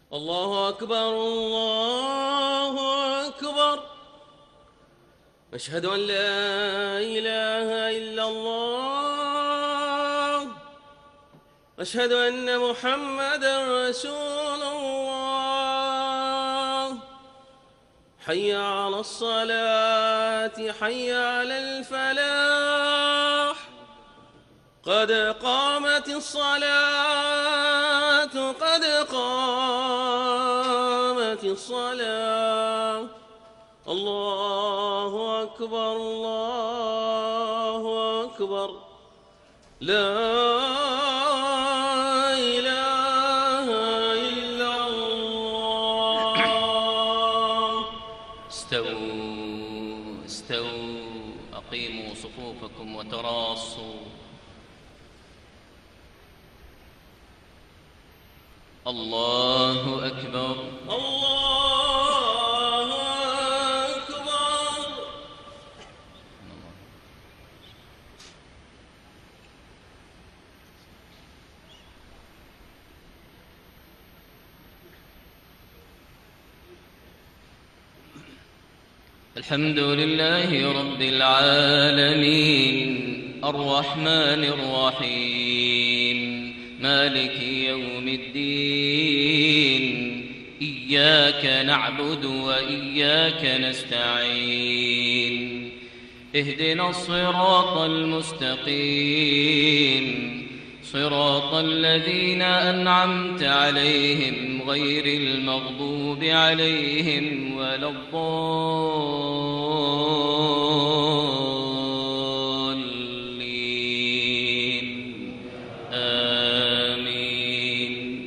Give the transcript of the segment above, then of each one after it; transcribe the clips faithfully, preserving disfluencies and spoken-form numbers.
الله أكبر الله أكبر. أشهد أن لا إله إلا الله. أشهد أن محمدًا رسول الله. حي على الصلاة حي على الفلاح. قد قامت الصلاة قد قامت الصلاة. الله أكبر الله أكبر. لا إله إلا الله. استووا استووا أقيموا صفوفكم وتراصوا. الله أكبر الله أكبر. الحمد لله رب العالمين الرحمن الرحيم مالك يوم الدين. إياك نعبد وإياك نستعين. اهدنا الصراط المستقيم صراط الذين أنعمت عليهم غير المغضوب عليهم ولا الضالين. آمين.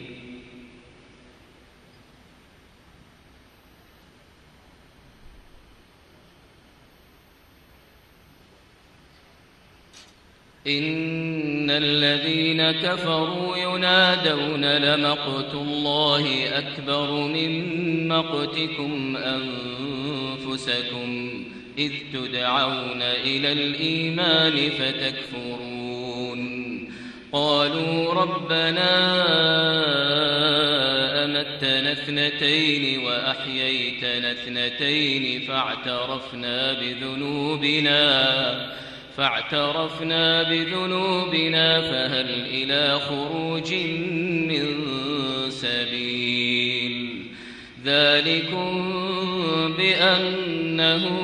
إن الذين كفروا ينادون لمقت الله أكبر من مقتكم أنفسكم إذ تدعون إلى الإيمان فتكفرون. قالوا ربنا أمتنا اثنتين وأحييتنا اثنتين فاعترفنا بذنوبنا فاعترفنا بذنوبنا فهل إلى خروج من سبيل. ذلكم بأنه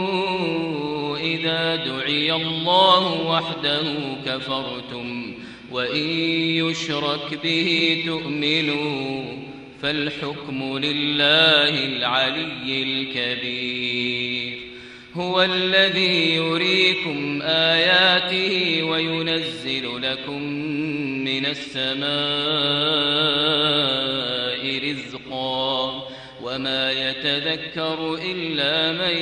إذا دعي الله وحده كفرتم وإن يشرك به تؤمنوا فالحكم لله العلي الكبير. هو الذي يريكم آياته وينزل لكم من السماء رزقا وما يتذكر إلا من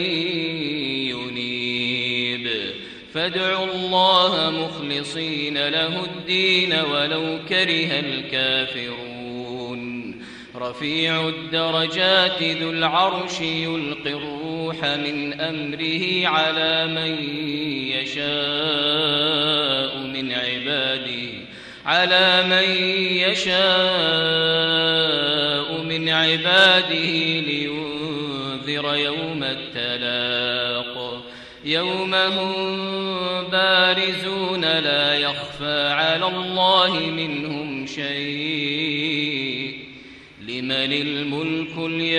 ينيب. فادعوا الله مخلصين له الدين ولو كره الكافرون. رفيع الدرجات ذو العرش يلقي الروح من أمره على من يشاء من عباده على من يشاء من عباده لينذر يوم التلاق. يوم هم بارزون لا يخفى على الله منهم شيء. لمن الملك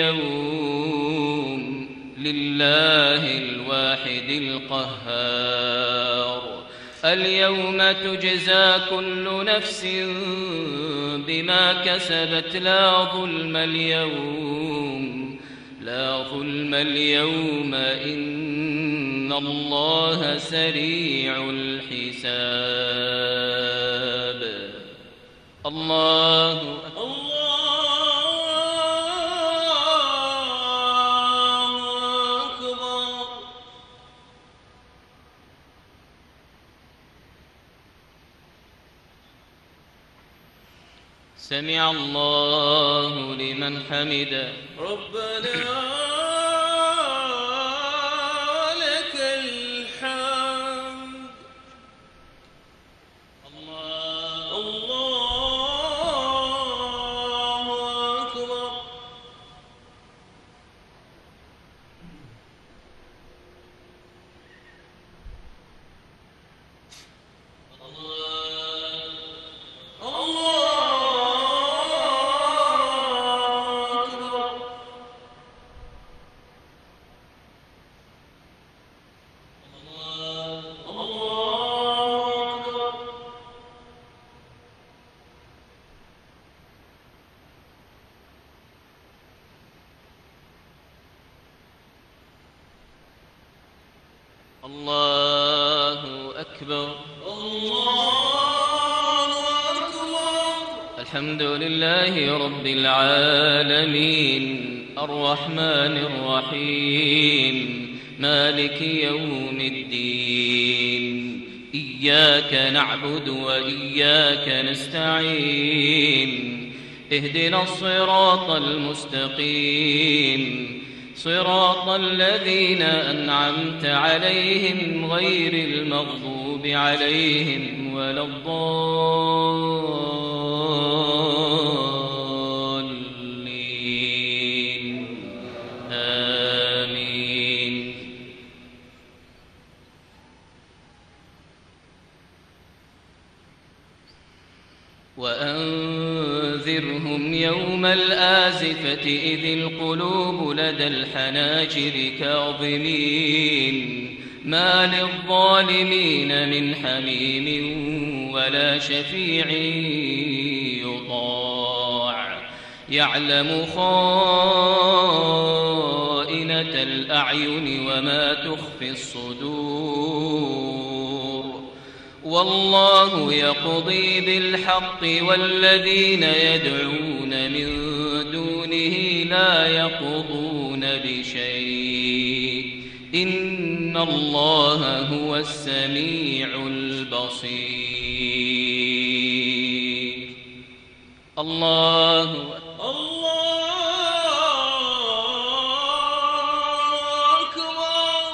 اليوم لله الواحد القهار. اليوم تجزى كل نفس بما كسبت لا ظلم اليوم لا ظلم اليوم إن الله سريع الحساب. الله أكبر. سمع الله لمن حمده. ربنا لك الحمد. الله الله أكبر. الله أكبر. الله أكبر. الحمد لله رب العالمين الرحمن الرحيم مالك يوم الدين إياك نعبد وإياك نستعين اهدنا الصراط المستقيم صراط الذين أنعمت عليهم غير المغضوب عليهم ولا الضالين آمين. وأنذرهم يوم الآزفة إذ القلوب لدى الحناجر كاظمين ما للظالمين من حميم ولا شفيع يطاع يعلم خائنة الأعين وما تخفي الصدور والله يقضي بالحق والذين يدعون من دونه لا يقضون بشيء إن الله هو السميع البصير. الله الله أكبر.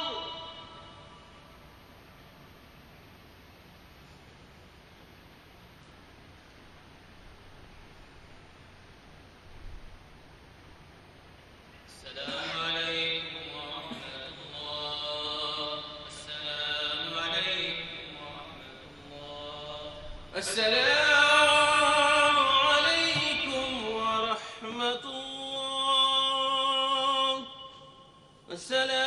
السلام عليكم ورحمة الله. السلام عليكم ورحمة الله. السلام عليكم ورحمة الله. السلام